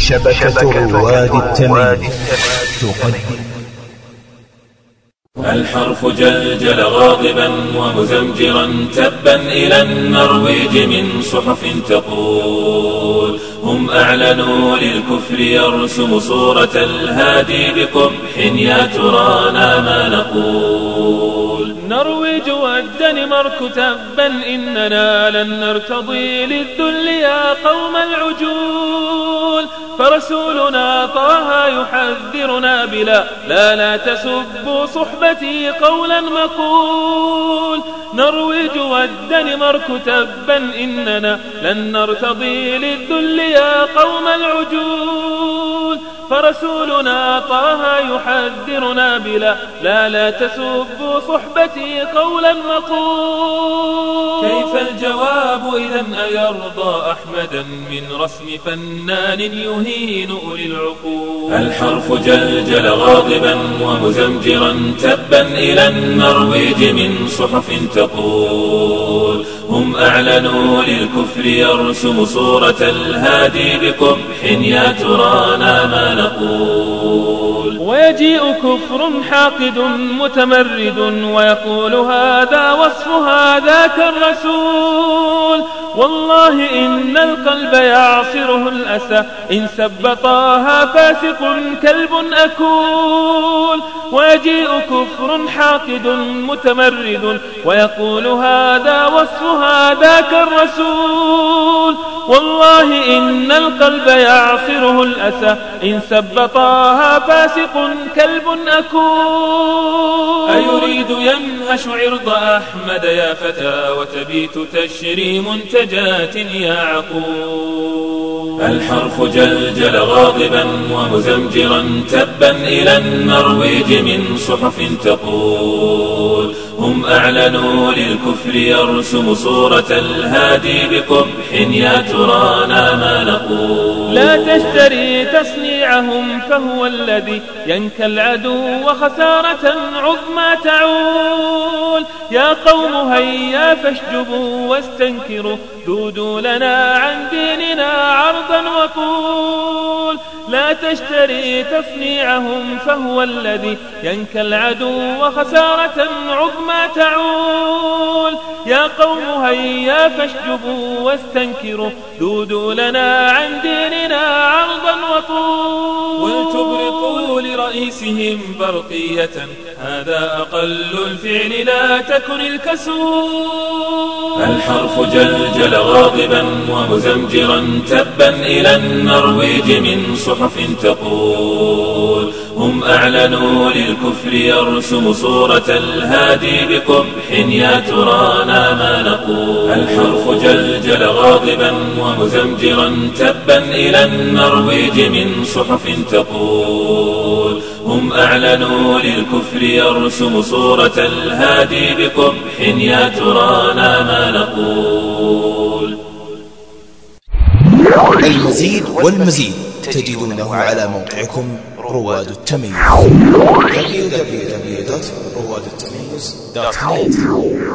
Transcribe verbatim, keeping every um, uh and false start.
شبكة رواد التميم تقدم الحرف جلجل غاضبا ومزمجرا تبا إلى النرويج من صحف تقول هم أعلنوا للكفر يرسم صورة الهادي بقبح يا ترانا ما نقول نرويج والدنمارك تبا إننا لن نرتضي للذل يا قوم العجول فرسولنا طه يحذرنا بلا لا لا تسبوا صحبتي قولا مقول نرويج والدنمارك تبا إننا لن نرتضي للذل يا قوم العجول فرسولنا طه يحذرنا بلا لا لا تسبوا صحبتي قولا مقول كيف الجواب إذن أيرضى أحمدا من رسم فنان يهين أولي العقول الحرف جلجل غاضبا ومزمجرا تبا إلى النرويج من صحف تقول هم أعلنوا للكفر يرسم صورة الهادي بقبح يا ترانا ما نقول ويجيء كفر حاقد متمرد ويقول هذا وصف هذاك الرسول والله إن القلب يعصره الأسى إن سب طه فاسق كلب أكول ويجيء كفر حاقد متمرد ويقول هذا وصف هذاك الرسول والله إن القلب يعصره الأسى إن سب طه فاسق كلب أكول أيريد ينهش عرض أحمد يا فتى وتبيت تشري منتجات يا عقول الحرف جلجل غاضبا ومزمجرا تبا إلى النرويج من صحف تقول هم أعلنوا للكفر يرسم صورة الهادي بقبح يا ترانا ما نقول لا تشتري تصنيعهم فهو الذي ينكى العدو وخسارة عظمى تعول يا قوم هيا فاشجبوا واستنكروا ذودوا لنا عن ديننا عرضا وطول لا تشتري تصنيعهم فهو الذي ينكى العدو وخسارة عظمى تعول يا قوم هيا فاشجبوا واستنكروا ذودوا لنا عن ديننا عرضا وطول ولتبرقوا لرئيسهم برقية هذا أقل الفعل لا تكن الكسول الحرف جلجل غاضبا ومزمجرا تبا إلى النرويج من صحف تقول هم أعلنوا للكفر يرسم صورة الهادي بقبح يا ترانا ما نقول الحرف جلجل غاضبا ومزمجرا تبا إلى النرويج من صحف تقول هم أعلنوا للكفر يرسم صورة الهادي بقبح يا ترانا ما نقول. المزيد والمزيد تجدونه على موقعكم رواد التميز دبليو دبليو دبليو دوت رواد التميز دوت نت.